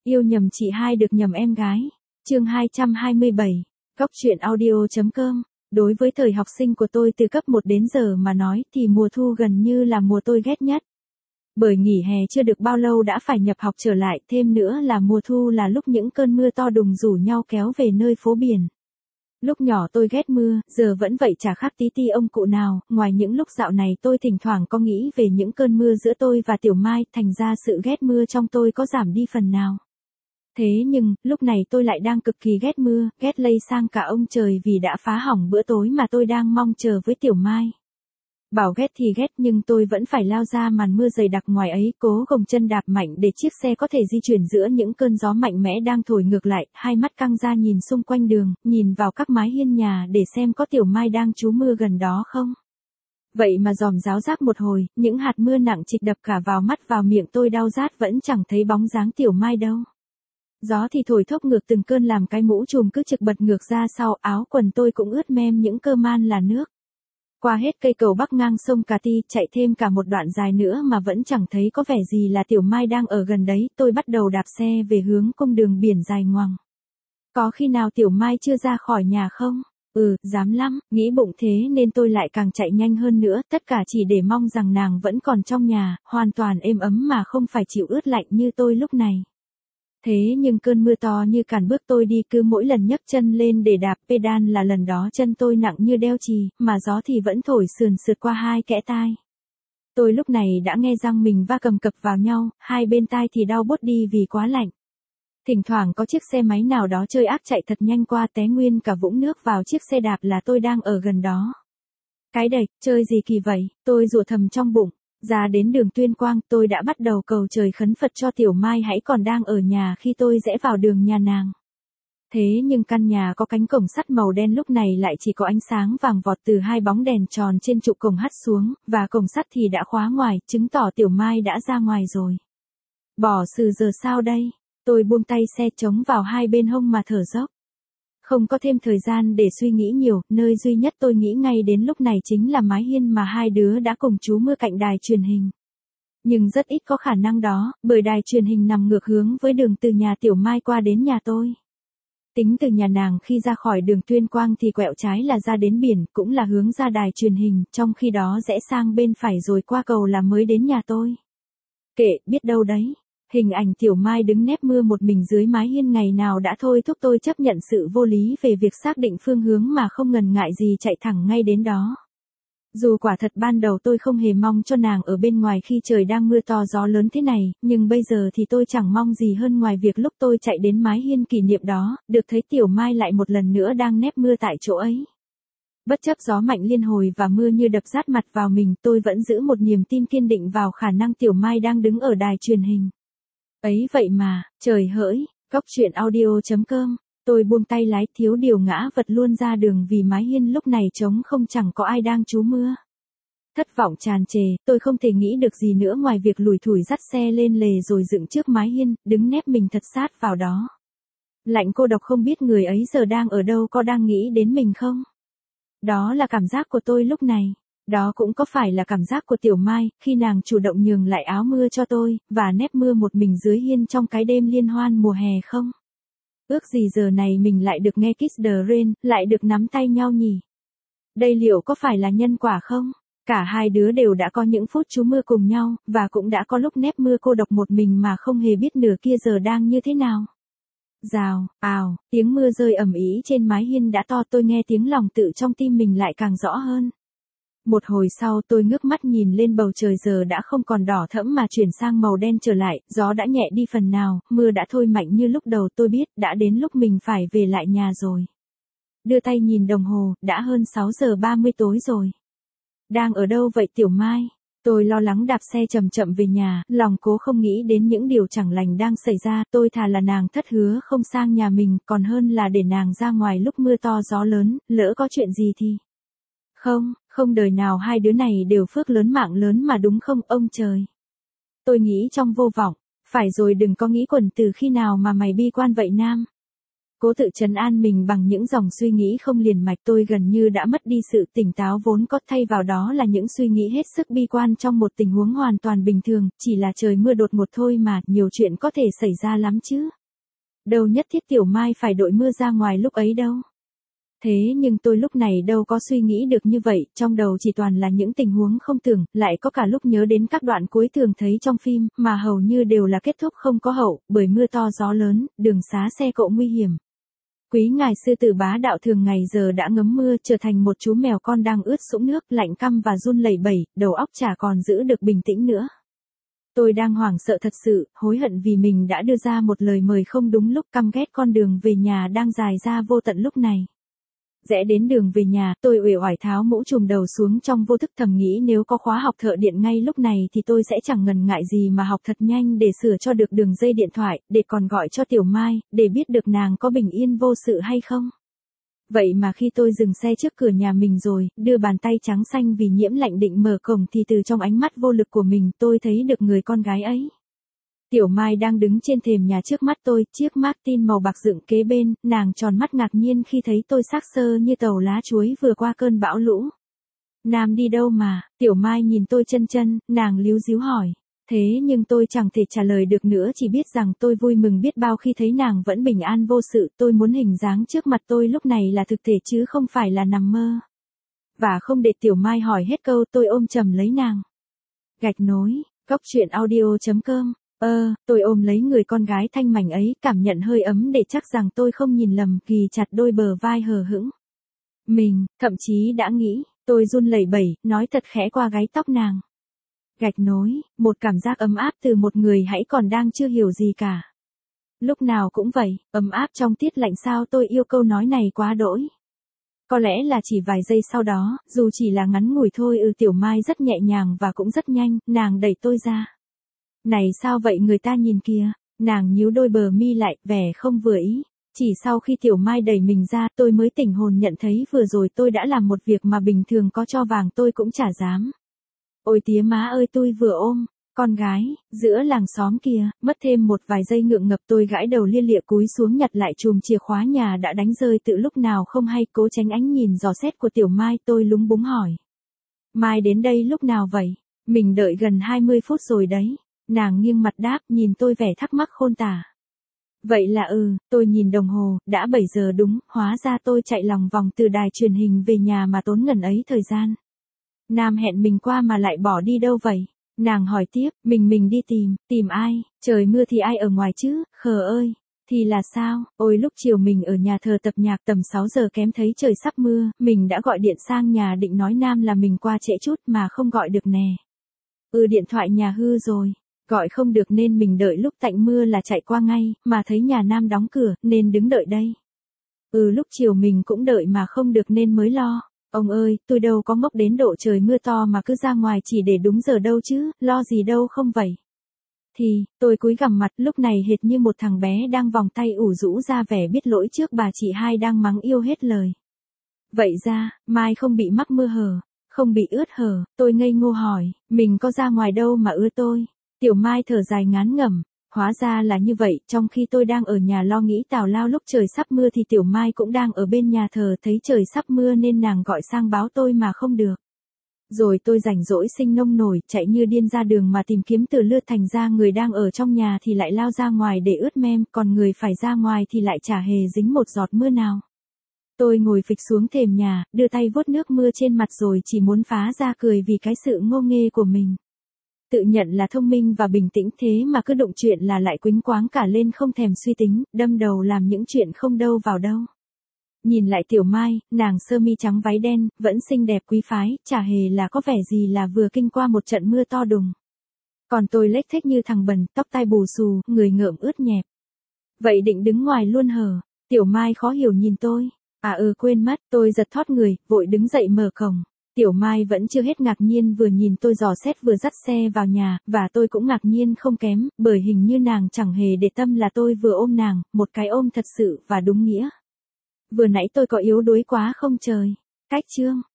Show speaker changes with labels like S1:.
S1: Yêu nhầm chị hai được nhầm em gái. Chương 227. Góc truyện audio.com. Đối với thời học sinh của tôi từ cấp 1 đến giờ mà nói thì mùa thu gần như là mùa tôi ghét nhất. Bởi nghỉ hè chưa được bao lâu đã phải nhập học trở lại, thêm nữa là mùa thu là lúc những cơn mưa to đùng rủ nhau kéo về nơi phố biển. Lúc nhỏ tôi ghét mưa, giờ vẫn vậy chả khác tí ti ông cụ nào, ngoài những lúc dạo này tôi thỉnh thoảng có nghĩ về những cơn mưa giữa tôi và Tiểu Mai, thành ra sự ghét mưa trong tôi có giảm đi phần nào. Thế nhưng, lúc này tôi lại đang cực kỳ ghét mưa, ghét lây sang cả ông trời vì đã phá hỏng bữa tối mà tôi đang mong chờ với Tiểu Mai. Bảo ghét thì ghét nhưng tôi vẫn phải lao ra màn mưa dày đặc ngoài ấy, cố gồng chân đạp mạnh để chiếc xe có thể di chuyển giữa những cơn gió mạnh mẽ đang thổi ngược lại, hai mắt căng ra nhìn xung quanh đường, nhìn vào các mái hiên nhà để xem có Tiểu Mai đang trú mưa gần đó không. Vậy mà dòm ráo rác một hồi, những hạt mưa nặng trịch đập cả vào mắt vào miệng tôi đau rát vẫn chẳng thấy bóng dáng Tiểu Mai đâu. Gió thì thổi thốc ngược từng cơn làm cái mũ trùm cứ trực bật ngược ra sau, áo quần tôi cũng ướt mem những cơ man là nước. Qua hết cây cầu bắc ngang sông Cà Ti, chạy thêm cả một đoạn dài nữa mà vẫn chẳng thấy có vẻ gì là Tiểu Mai đang ở gần đấy, tôi bắt đầu đạp xe về hướng cung đường biển dài ngoằng. Có khi nào Tiểu Mai chưa ra khỏi nhà không? Dám lắm, nghĩ bụng thế nên tôi lại càng chạy nhanh hơn nữa, tất cả chỉ để mong rằng nàng vẫn còn trong nhà, hoàn toàn êm ấm mà không phải chịu ướt lạnh như tôi lúc này. Thế nhưng cơn mưa to như cản bước tôi đi, cứ mỗi lần nhấc chân lên để đạp pedal là lần đó chân tôi nặng như đeo chì, mà gió thì vẫn thổi sườn sượt qua hai kẽ tai. Tôi lúc này đã nghe răng mình va cầm cập vào nhau, hai bên tai thì đau buốt đi vì quá lạnh. Thỉnh thoảng có chiếc xe máy nào đó chơi ác chạy thật nhanh qua té nguyên cả vũng nước vào chiếc xe đạp là tôi đang ở gần đó. Cái đệch, chơi gì kỳ vậy, tôi rủa thầm trong bụng. Ra đến đường Tuyên Quang, tôi đã bắt đầu cầu trời khấn Phật cho Tiểu Mai hãy còn đang ở nhà khi tôi rẽ vào đường nhà nàng. Thế nhưng căn nhà có cánh cổng sắt màu đen lúc này lại chỉ có ánh sáng vàng vọt từ hai bóng đèn tròn trên trụ cổng hắt xuống, và cổng sắt thì đã khóa ngoài, chứng tỏ Tiểu Mai đã ra ngoài rồi. Bỏ xử giờ sao đây? Tôi buông tay xe chống vào hai bên hông mà thở dốc. Không có thêm thời gian để suy nghĩ nhiều, nơi duy nhất tôi nghĩ ngay đến lúc này chính là mái hiên mà hai đứa đã cùng trú mưa cạnh đài truyền hình. Nhưng rất ít có khả năng đó, bởi đài truyền hình nằm ngược hướng với đường từ nhà Tiểu Mai qua đến nhà tôi. Tính từ nhà nàng khi ra khỏi đường Tuyên Quang thì quẹo trái là ra đến biển, cũng là hướng ra đài truyền hình, trong khi đó rẽ sang bên phải rồi qua cầu là mới đến nhà tôi. Kệ, biết đâu đấy. Hình ảnh Tiểu Mai đứng nép mưa một mình dưới mái hiên ngày nào đã thôi thúc tôi chấp nhận sự vô lý về việc xác định phương hướng mà không ngần ngại gì chạy thẳng ngay đến đó. Dù quả thật ban đầu tôi không hề mong cho nàng ở bên ngoài khi trời đang mưa to gió lớn thế này, nhưng bây giờ thì tôi chẳng mong gì hơn ngoài việc lúc tôi chạy đến mái hiên kỷ niệm đó, được thấy Tiểu Mai lại một lần nữa đang nép mưa tại chỗ ấy. Bất chấp gió mạnh liên hồi và mưa như đập rát mặt vào mình, tôi vẫn giữ một niềm tin kiên định vào khả năng Tiểu Mai đang đứng ở đài truyền hình. Ấy vậy mà, trời hỡi, góc truyện audio.com, tôi buông tay lái thiếu điều ngã vật luôn ra đường vì mái hiên lúc này trống không, chẳng có ai đang trú mưa. Thất vọng tràn trề, tôi không thể nghĩ được gì nữa ngoài việc lủi thủi dắt xe lên lề rồi dựng trước mái hiên, đứng nép mình thật sát vào đó. Lạnh cô độc không biết người ấy giờ đang ở đâu, có đang nghĩ đến mình không? Đó là cảm giác của tôi lúc này. Đó cũng có phải là cảm giác của Tiểu Mai, khi nàng chủ động nhường lại áo mưa cho tôi, và nép mưa một mình dưới hiên trong cái đêm liên hoan mùa hè không? Ước gì giờ này mình lại được nghe Kiss the Rain, lại được nắm tay nhau nhỉ? Đây liệu có phải là nhân quả không? Cả hai đứa đều đã có những phút trú mưa cùng nhau, và cũng đã có lúc nép mưa cô độc một mình mà không hề biết nửa kia giờ đang như thế nào. Rào, ào, tiếng mưa rơi ầm ĩ trên mái hiên đã to, tôi nghe tiếng lòng tự trong tim mình lại càng rõ hơn. Một hồi sau tôi ngước mắt nhìn lên bầu trời giờ đã không còn đỏ thẫm mà chuyển sang màu đen trở lại, gió đã nhẹ đi phần nào, mưa đã thôi mạnh như lúc đầu, tôi biết đã đến lúc mình phải về lại nhà rồi. Đưa tay nhìn đồng hồ, đã hơn 6 giờ 30 tối rồi. Đang ở đâu vậy Tiểu Mai? Tôi lo lắng đạp xe chậm chậm về nhà, lòng cố không nghĩ đến những điều chẳng lành đang xảy ra, tôi thà là nàng thất hứa không sang nhà mình, còn hơn là để nàng ra ngoài lúc mưa to gió lớn, lỡ có chuyện gì thì... Không đời nào hai đứa này đều phước lớn mạng lớn mà đúng không ông trời. Tôi nghĩ trong vô vọng, phải rồi đừng có nghĩ quẩn từ khi nào mà mày bi quan vậy Nam. Cố tự trấn an mình bằng những dòng suy nghĩ không liền mạch, tôi gần như đã mất đi sự tỉnh táo vốn có, thay vào đó là những suy nghĩ hết sức bi quan trong một tình huống hoàn toàn bình thường, chỉ là trời mưa đột ngột thôi mà, nhiều chuyện có thể xảy ra lắm chứ. đâu nhất thiết Tiểu Mai phải đội mưa ra ngoài lúc ấy đâu. Thế nhưng tôi lúc này đâu có suy nghĩ được như vậy, trong đầu chỉ toàn là những tình huống không tưởng, lại có cả lúc nhớ đến các đoạn cuối thường thấy trong phim, mà hầu như đều là kết thúc không có hậu, bởi mưa to gió lớn, đường xá xe cộ nguy hiểm. Quý ngài sư tử bá đạo thường ngày giờ đã ngấm mưa, trở thành một chú mèo con đang ướt sũng nước, lạnh căm và run lẩy bẩy, đầu óc chả còn giữ được bình tĩnh nữa. Tôi đang hoảng sợ thật sự, hối hận vì mình đã đưa ra một lời mời không đúng lúc, căm ghét con đường về nhà đang dài ra vô tận lúc này. Rẽ đến đường về nhà, tôi uể oải tháo mũ trùm đầu xuống trong vô thức thầm nghĩ nếu có khóa học thợ điện ngay lúc này thì tôi sẽ chẳng ngần ngại gì mà học thật nhanh để sửa cho được đường dây điện thoại, để còn gọi cho Tiểu Mai, để biết được nàng có bình yên vô sự hay không. Vậy mà khi tôi dừng xe trước cửa nhà mình rồi, đưa bàn tay trắng xanh vì nhiễm lạnh định mở cổng thì từ trong ánh mắt vô lực của mình tôi thấy được người con gái ấy. Tiểu Mai đang đứng trên thềm nhà trước mắt tôi, chiếc Martin màu bạc dựng kế bên, nàng tròn mắt ngạc nhiên khi thấy tôi xác xơ như tàu lá chuối vừa qua cơn bão lũ. Nam đi đâu mà, Tiểu Mai nhìn tôi chân chân, nàng líu díu hỏi. Thế nhưng tôi chẳng thể trả lời được nữa, chỉ biết rằng tôi vui mừng biết bao khi thấy nàng vẫn bình an vô sự. Tôi muốn hình dáng trước mặt tôi lúc này là thực thể chứ không phải là nằm mơ. Và không để Tiểu Mai hỏi hết câu, tôi ôm chầm lấy nàng. Gạch nối, goctruyện.audio.com. Tôi ôm lấy người con gái thanh mảnh ấy, cảm nhận hơi ấm để chắc rằng tôi không nhìn lầm, ghì chặt đôi bờ vai hờ hững. Mình, thậm chí đã nghĩ, tôi run lẩy bẩy, nói thật khẽ qua gáy tóc nàng. Gạch nối, một cảm giác ấm áp từ một người hãy còn đang chưa hiểu gì cả. Lúc nào cũng vậy, ấm áp trong tiết lạnh sao tôi yêu câu nói này quá đỗi. Có lẽ là chỉ vài giây sau đó, dù chỉ là ngắn ngủi thôi, Tiểu Mai rất nhẹ nhàng và cũng rất nhanh, nàng đẩy tôi ra. Này sao vậy người ta nhìn kìa, nàng nhíu đôi bờ mi lại, vẻ không vừa ý. Chỉ sau khi Tiểu Mai đẩy mình ra tôi mới tỉnh hồn nhận thấy vừa rồi tôi đã làm một việc mà bình thường có cho vàng tôi cũng chả dám. Ôi tía má ơi, tôi vừa ôm con gái giữa làng xóm kia, mất thêm một vài giây ngượng ngập tôi gãi đầu lia lịa cúi xuống nhặt lại chùm chìa khóa nhà đã đánh rơi từ lúc nào không hay, cố tránh ánh nhìn dò xét của Tiểu Mai. Tôi lúng búng hỏi. Mai đến đây lúc nào vậy? Mình đợi gần 20 phút rồi đấy. Nàng nghiêng mặt đáp, nhìn tôi vẻ thắc mắc khôn tả. Vậy là tôi nhìn đồng hồ, đã 7 giờ đúng, hóa ra tôi chạy lòng vòng từ đài truyền hình về nhà mà tốn ngần ấy thời gian. Nam hẹn mình qua mà lại bỏ đi đâu vậy? Nàng hỏi tiếp, mình đi tìm ai? Trời mưa thì ai ở ngoài chứ, khờ ơi. Thì là sao? Ôi lúc chiều mình ở nhà thờ tập nhạc tầm 6 giờ kém thấy trời sắp mưa, mình đã gọi điện sang nhà định nói Nam là mình qua trễ chút mà không gọi được nè. Điện thoại nhà hư rồi. Gọi không được nên mình đợi lúc tạnh mưa là chạy qua ngay, mà thấy nhà Nam đóng cửa, nên đứng đợi đây. Lúc chiều mình cũng đợi mà không được nên mới lo. Ông ơi, tôi đâu có ngốc đến độ trời mưa to mà cứ ra ngoài chỉ để đúng giờ đâu chứ, lo gì đâu không vậy. Thì, tôi cúi gằm mặt lúc này hệt như một thằng bé đang vòng tay ủ rũ ra vẻ biết lỗi trước bà chị hai đang mắng yêu hết lời. Vậy ra, Mai không bị mắc mưa hở, không bị ướt hở, tôi ngây ngô hỏi, mình có ra ngoài đâu mà ưa tôi. Tiểu Mai thở dài ngán ngẩm, hóa ra là như vậy, trong khi tôi đang ở nhà lo nghĩ tào lao lúc trời sắp mưa thì Tiểu Mai cũng đang ở bên nhà thờ, thấy trời sắp mưa nên nàng gọi sang báo tôi mà không được. Rồi tôi rảnh rỗi sinh nông nổi, chạy như điên ra đường mà tìm kiếm từ lưa, thành ra người đang ở trong nhà thì lại lao ra ngoài để ướt mem, còn người phải ra ngoài thì lại chả hề dính một giọt mưa nào. Tôi ngồi phịch xuống thềm nhà, đưa tay vuốt nước mưa trên mặt rồi chỉ muốn phá ra cười vì cái sự ngô nghê của mình. Tự nhận là thông minh và bình tĩnh thế mà cứ đụng chuyện là lại quýnh quáng cả lên, không thèm suy tính, đâm đầu làm những chuyện không đâu vào đâu. Nhìn lại Tiểu Mai, nàng sơ mi trắng váy đen, vẫn xinh đẹp quý phái, chả hề là có vẻ gì là vừa kinh qua một trận mưa to đùng. Còn tôi lếch thếch như thằng bần, tóc tai bù xù, người ngợm ướt nhẹp. Vậy định đứng ngoài luôn hở? Tiểu Mai khó hiểu nhìn tôi. Quên mất, tôi giật thót người, vội đứng dậy mở cổng. Tiểu Mai vẫn chưa hết ngạc nhiên, vừa nhìn tôi dò xét vừa dắt xe vào nhà, và tôi cũng ngạc nhiên không kém, bởi hình như nàng chẳng hề để tâm là tôi vừa ôm nàng, một cái ôm thật sự và đúng nghĩa. Vừa nãy tôi có yếu đuối quá không trời? Cách chương